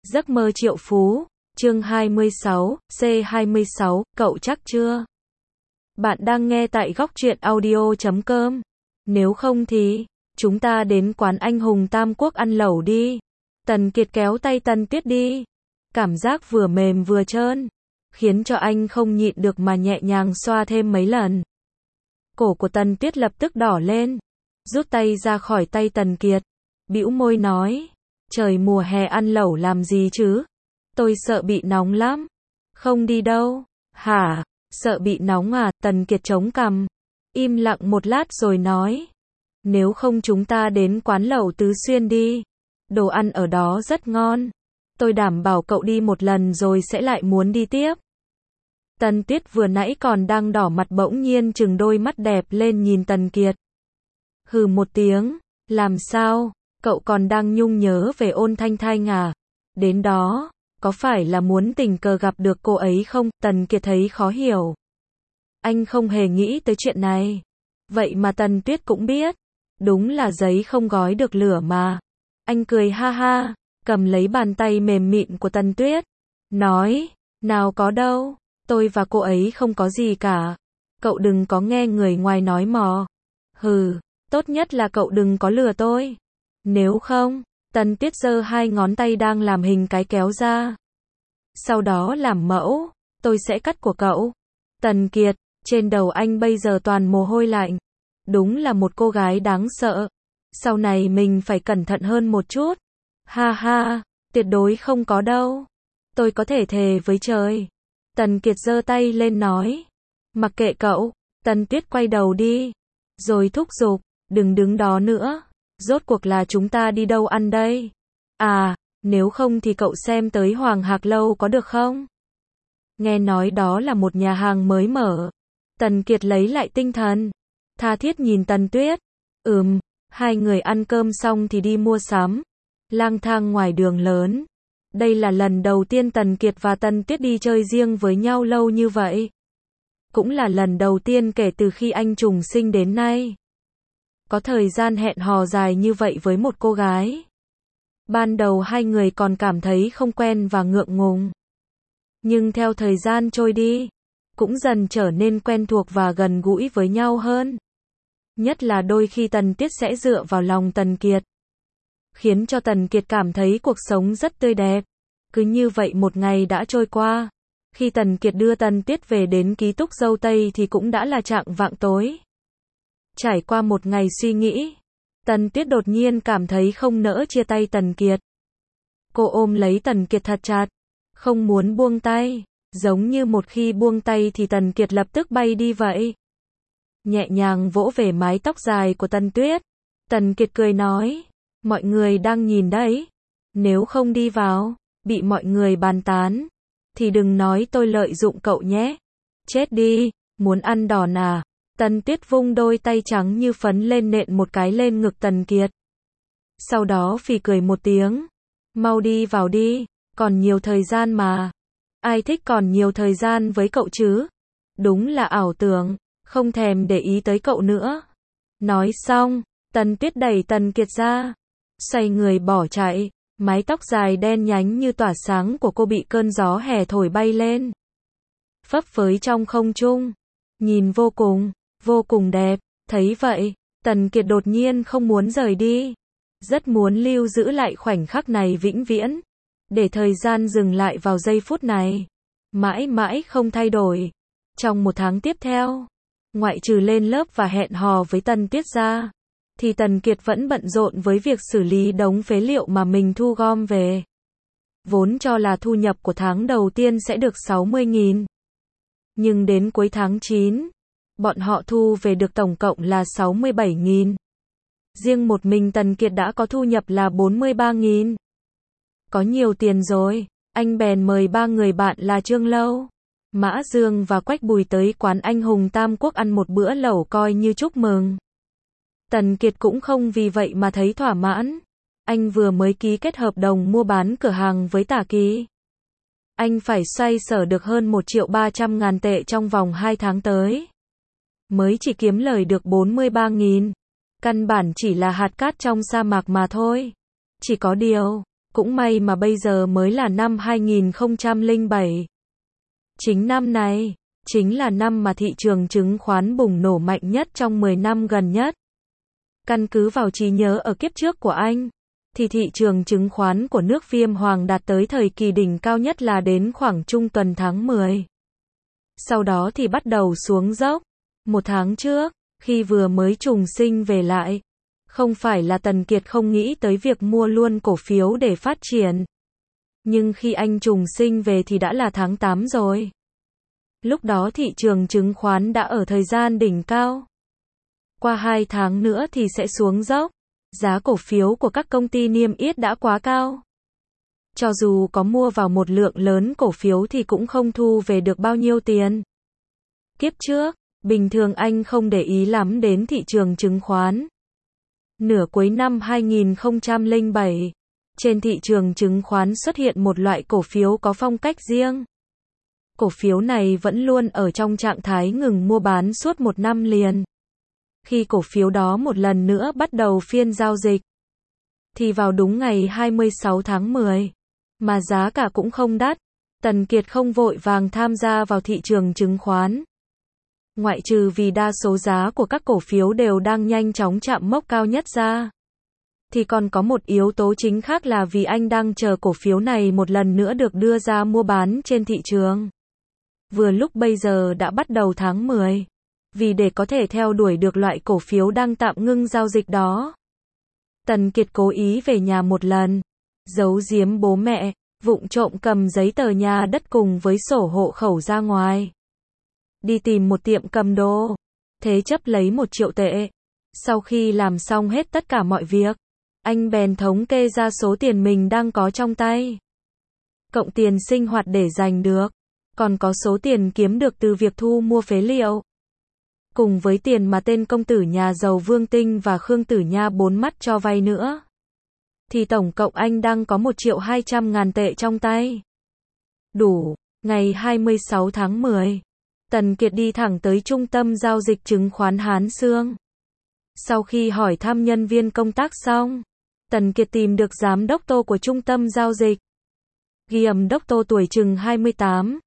Giấc mơ triệu phú, chương 26, C26, cậu chắc chưa? Bạn đang nghe tại góc truyện audio.com. Nếu không thì, chúng ta đến quán anh hùng Tam Quốc ăn lẩu đi. Tần Kiệt kéo tay Tân Tuyết đi. Cảm giác vừa mềm vừa trơn, khiến cho anh không nhịn được mà nhẹ nhàng xoa thêm mấy lần. Cổ của Tân Tuyết lập tức đỏ lên, rút tay ra khỏi tay Tần Kiệt, bĩu môi nói, trời mùa hè ăn lẩu làm gì chứ? Tôi sợ bị nóng lắm. Không đi đâu. Hả? Sợ bị nóng à? Tần Kiệt chống cằm, im lặng một lát rồi nói, nếu không chúng ta đến quán lẩu Tứ Xuyên đi. Đồ ăn ở đó rất ngon. Tôi đảm bảo cậu đi một lần rồi sẽ lại muốn đi tiếp. Tân Tuyết vừa nãy còn đang đỏ mặt bỗng nhiên trừng đôi mắt đẹp lên nhìn Tần Kiệt. Hừ một tiếng, làm sao? Cậu còn đang nhung nhớ về Ôn Thanh Thanh à? Đến đó, có phải là muốn tình cờ gặp được cô ấy không? Tần Kiệt thấy khó hiểu. Anh không hề nghĩ tới chuyện này. Vậy mà Tần Tuyết cũng biết. Đúng là giấy không gói được lửa mà. Anh cười ha ha, cầm lấy bàn tay mềm mịn của Tần Tuyết. Nói, nào có đâu, tôi và cô ấy không có gì cả. Cậu đừng có nghe người ngoài nói mò. Hừ, tốt nhất là cậu đừng có lừa tôi. Nếu không, Tần Tuyết giơ hai ngón tay đang làm hình cái kéo ra. Sau đó làm mẫu, tôi sẽ cắt của cậu. Tần Kiệt, trên đầu anh bây giờ toàn mồ hôi lạnh. Đúng là một cô gái đáng sợ. Sau này mình phải cẩn thận hơn một chút. Ha ha, tuyệt đối không có đâu. Tôi có thể thề với trời. Tần Kiệt giơ tay lên nói. Mặc kệ cậu, Tần Tuyết quay đầu đi. Rồi thúc giục, đừng đứng đó nữa. Rốt cuộc là chúng ta đi đâu ăn đây? À, nếu không thì cậu xem tới Hoàng Hạc Lâu có được không? Nghe nói đó là một nhà hàng mới mở. Tần Kiệt lấy lại tinh thần, tha thiết nhìn Tần Tuyết. Hai người ăn cơm xong thì đi mua sắm. Lang thang ngoài đường lớn. Đây là lần đầu tiên Tần Kiệt và Tần Tuyết đi chơi riêng với nhau lâu như vậy. Cũng là lần đầu tiên kể từ khi anh trùng sinh đến nay. Có thời gian hẹn hò dài như vậy với một cô gái. Ban đầu hai người còn cảm thấy không quen và ngượng ngùng. Nhưng theo thời gian trôi đi, cũng dần trở nên quen thuộc và gần gũi với nhau hơn. Nhất là đôi khi Tần Tuyết sẽ dựa vào lòng Tần Kiệt, khiến cho Tần Kiệt cảm thấy cuộc sống rất tươi đẹp. Cứ như vậy một ngày đã trôi qua. Khi Tần Kiệt đưa Tần Tuyết về đến ký túc dâu Tây thì cũng đã là chạng vạng tối. Trải qua một ngày suy nghĩ, Tần Tuyết đột nhiên cảm thấy không nỡ chia tay Tần Kiệt. Cô ôm lấy Tần Kiệt thật chặt, không muốn buông tay, giống như một khi buông tay thì Tần Kiệt lập tức bay đi vậy. Nhẹ nhàng vỗ về mái tóc dài của Tần Tuyết, Tần Kiệt cười nói, mọi người đang nhìn đấy, nếu không đi vào, bị mọi người bàn tán, thì đừng nói tôi lợi dụng cậu nhé. Chết đi, muốn ăn đòn à? Tần Tuyết vung đôi tay trắng như phấn lên nện một cái lên ngực Tần Kiệt. Sau đó phì cười một tiếng. Mau đi vào đi, còn nhiều thời gian mà. Ai thích còn nhiều thời gian với cậu chứ? Đúng là ảo tưởng, không thèm để ý tới cậu nữa. Nói xong, Tần Tuyết đẩy Tần Kiệt ra, xoay người bỏ chạy. Mái tóc dài đen nhánh như tỏa sáng của cô bị cơn gió hè thổi bay lên, phấp phới trong không trung, nhìn vô cùng đẹp. Thấy vậy, Tần Kiệt đột nhiên không muốn rời đi, rất muốn lưu giữ lại khoảnh khắc này vĩnh viễn, để thời gian dừng lại vào giây phút này, mãi mãi không thay đổi. Trong một tháng tiếp theo, ngoại trừ lên lớp và hẹn hò với Tần Tuyết ra, thì Tần Kiệt vẫn bận rộn với việc xử lý đống phế liệu mà mình thu gom về. Vốn cho là thu nhập của tháng đầu tiên sẽ được 60.000. Nhưng đến cuối tháng 9, bọn họ thu về được tổng cộng là 67.000. Riêng một mình Tần Kiệt đã có thu nhập là 43.000. Có nhiều tiền rồi, anh bèn mời ba người bạn là Trương Lâu, Mã Dương và Quách Bùi tới quán anh hùng Tam Quốc ăn một bữa lẩu coi như chúc mừng. Tần Kiệt cũng không vì vậy mà thấy thỏa mãn. Anh vừa mới ký kết hợp đồng mua bán cửa hàng với Tả Kỳ. Anh phải xoay sở được hơn 1.300.000 tệ trong vòng 2 tháng tới. Mới chỉ kiếm lời được 43.000. Căn bản chỉ là hạt cát trong sa mạc mà thôi. Chỉ có điều, Cũng may mà bây giờ mới là năm 2007. Chính năm này, chính là năm mà thị trường chứng khoán bùng nổ mạnh nhất trong 10 năm gần nhất. Căn cứ vào trí nhớ ở kiếp trước của anh, thì thị trường chứng khoán của nước Viêm Hoàng đạt tới thời kỳ đỉnh cao nhất là đến khoảng trung tuần tháng 10. Sau đó thì bắt đầu xuống dốc. Một tháng trước, khi vừa mới trùng sinh về lại, không phải là Tần Kiệt không nghĩ tới việc mua luôn cổ phiếu để phát triển. Nhưng khi anh trùng sinh về thì đã là tháng 8 rồi. Lúc đó thị trường chứng khoán đã ở thời gian đỉnh cao. Qua 2 tháng nữa thì sẽ xuống dốc. Giá cổ phiếu của các công ty niêm yết đã quá cao. Cho dù có mua vào một lượng lớn cổ phiếu thì cũng không thu về được bao nhiêu tiền. Kiếp trước, bình thường anh không để ý lắm đến thị trường chứng khoán. Nửa cuối năm 2007, trên thị trường chứng khoán xuất hiện một loại cổ phiếu có phong cách riêng. Cổ phiếu này vẫn luôn ở trong trạng thái ngừng mua bán suốt một năm liền. Khi cổ phiếu đó một lần nữa bắt đầu phiên giao dịch, thì vào đúng ngày 26 tháng 10, mà giá cả cũng không đắt, Tần Kiệt không vội vàng tham gia vào thị trường chứng khoán. Ngoại trừ vì đa số giá của các cổ phiếu đều đang nhanh chóng chạm mốc cao nhất ra, thì còn có một yếu tố chính khác là vì anh đang chờ cổ phiếu này một lần nữa được đưa ra mua bán trên thị trường. Vừa lúc bây giờ đã bắt đầu tháng 10. Vì để có thể theo đuổi được loại cổ phiếu đang tạm ngưng giao dịch đó, Tần Kiệt cố ý về nhà một lần, giấu giếm bố mẹ, vụng trộm cầm giấy tờ nhà đất cùng với sổ hộ khẩu ra ngoài. Đi tìm một tiệm cầm đồ, thế chấp lấy 1 triệu tệ. Sau khi làm xong hết tất cả mọi việc, anh bèn thống kê ra số tiền mình đang có trong tay. Cộng tiền sinh hoạt để dành được, còn có số tiền kiếm được từ việc thu mua phế liệu. Cùng với tiền mà tên công tử nhà giàu Vương Tinh và Khương Tử Nha bốn mắt cho vay nữa, thì tổng cộng anh đang có 1.200.000 tệ trong tay. Đủ. Ngày 26 tháng 10, Tần Kiệt đi thẳng tới trung tâm giao dịch chứng khoán Hán Sương. Sau khi hỏi thăm nhân viên công tác xong, Tần Kiệt tìm được giám đốc Tô của trung tâm giao dịch. Giám đốc Tô tuổi chừng 28,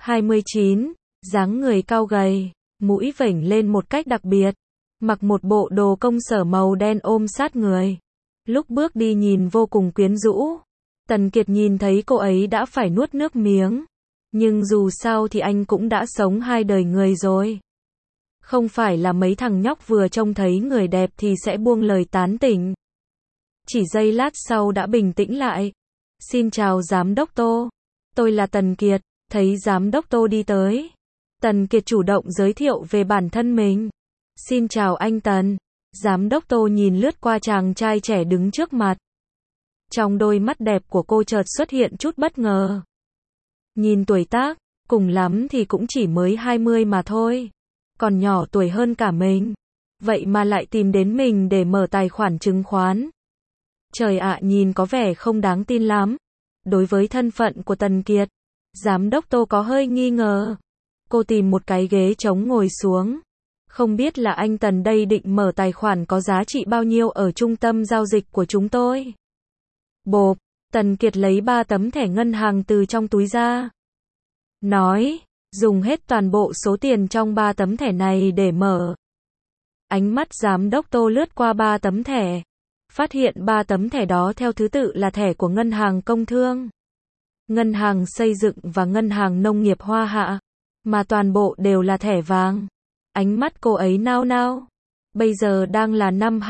29, dáng người cao gầy, mũi vểnh lên một cách đặc biệt, mặc một bộ đồ công sở màu đen ôm sát người. Lúc bước đi nhìn vô cùng quyến rũ. Tần Kiệt nhìn thấy cô ấy đã phải nuốt nước miếng. Nhưng dù sao thì anh cũng đã sống 2 đời người rồi. Không phải là mấy thằng nhóc vừa trông thấy người đẹp thì sẽ buông lời tán tỉnh. Chỉ giây lát sau đã bình tĩnh lại. Xin chào giám đốc Tô. Tôi là Tần Kiệt. Thấy giám đốc Tô đi tới, Tần Kiệt chủ động giới thiệu về bản thân mình. Xin chào anh Tần. Giám đốc Tô nhìn lướt qua chàng trai trẻ đứng trước mặt. Trong đôi mắt đẹp của cô chợt xuất hiện chút bất ngờ. Nhìn tuổi tác, cùng lắm thì cũng chỉ mới 20 mà thôi. Còn nhỏ tuổi hơn cả mình. Vậy mà lại tìm đến mình để mở tài khoản chứng khoán. Trời ạ, nhìn có vẻ không đáng tin lắm. Đối với thân phận của Tần Kiệt, giám đốc Tô có hơi nghi ngờ. Cô tìm một cái ghế trống ngồi xuống. Không biết là anh Tần đây định mở tài khoản có giá trị bao nhiêu ở trung tâm giao dịch của chúng tôi? Bộp, Tần Kiệt lấy 3 tấm thẻ ngân hàng từ trong túi ra. Nói, dùng hết toàn bộ số tiền trong 3 tấm thẻ này để mở. Ánh mắt giám đốc Tô lướt qua 3 tấm thẻ. Phát hiện 3 tấm thẻ đó theo thứ tự là thẻ của Ngân hàng Công Thương, Ngân hàng Xây dựng và Ngân hàng Nông nghiệp Hoa Hạ. Mà toàn bộ đều là thẻ vàng. Ánh mắt cô ấy nao nao. Bây giờ đang là năm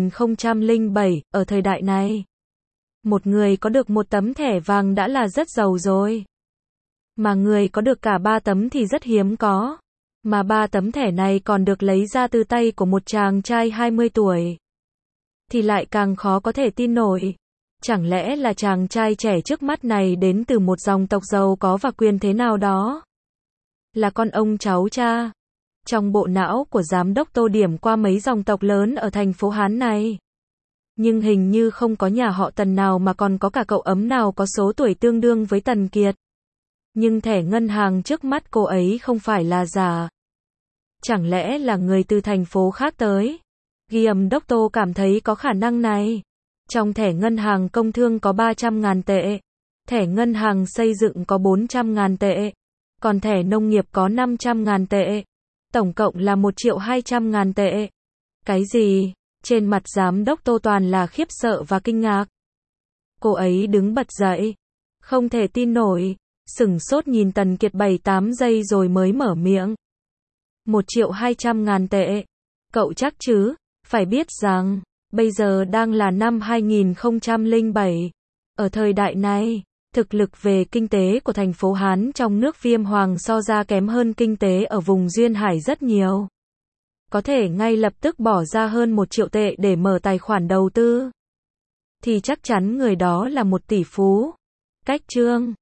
2007, ở thời đại này. Một người có được 1 tấm thẻ vàng đã là rất giàu rồi. Mà người có được cả 3 tấm thì rất hiếm có. Mà 3 tấm thẻ này còn được lấy ra từ tay của một chàng trai 20 tuổi. Thì lại càng khó có thể tin nổi. Chẳng lẽ là chàng trai trẻ trước mắt này đến từ một dòng tộc giàu có và quyền thế nào đó? Là con ông cháu cha. Trong bộ não của giám đốc Tô điểm qua mấy dòng tộc lớn ở thành phố Hán này. Nhưng hình như không có nhà họ Tần nào mà còn có cả cậu ấm nào có số tuổi tương đương với Tần Kiệt. Nhưng thẻ ngân hàng trước mắt cô ấy không phải là giả. Chẳng lẽ là người từ thành phố khác tới? Giám đốc Tô cảm thấy có khả năng này. Trong thẻ ngân hàng công thương có 300.000 tệ. Thẻ ngân hàng xây dựng có 400.000 tệ. Còn thẻ nông nghiệp có 500.000 tệ. Tổng cộng là 1.200.000 tệ. Cái gì? Trên mặt giám đốc Tô toàn là khiếp sợ và kinh ngạc. Cô ấy đứng bật dậy. Không thể tin nổi. Sửng sốt nhìn Tần Kiệt 7-8 giây rồi mới mở miệng. 1.200.000 tệ. Cậu chắc chứ? Phải biết rằng, bây giờ đang là năm 2007. Ở thời đại này, thực lực về kinh tế của thành phố Hán trong nước Viêm Hoàng so ra kém hơn kinh tế ở vùng Duyên Hải rất nhiều. Có thể ngay lập tức bỏ ra hơn 1 triệu tệ để mở tài khoản đầu tư. Thì chắc chắn người đó là một tỷ phú. Cách Trương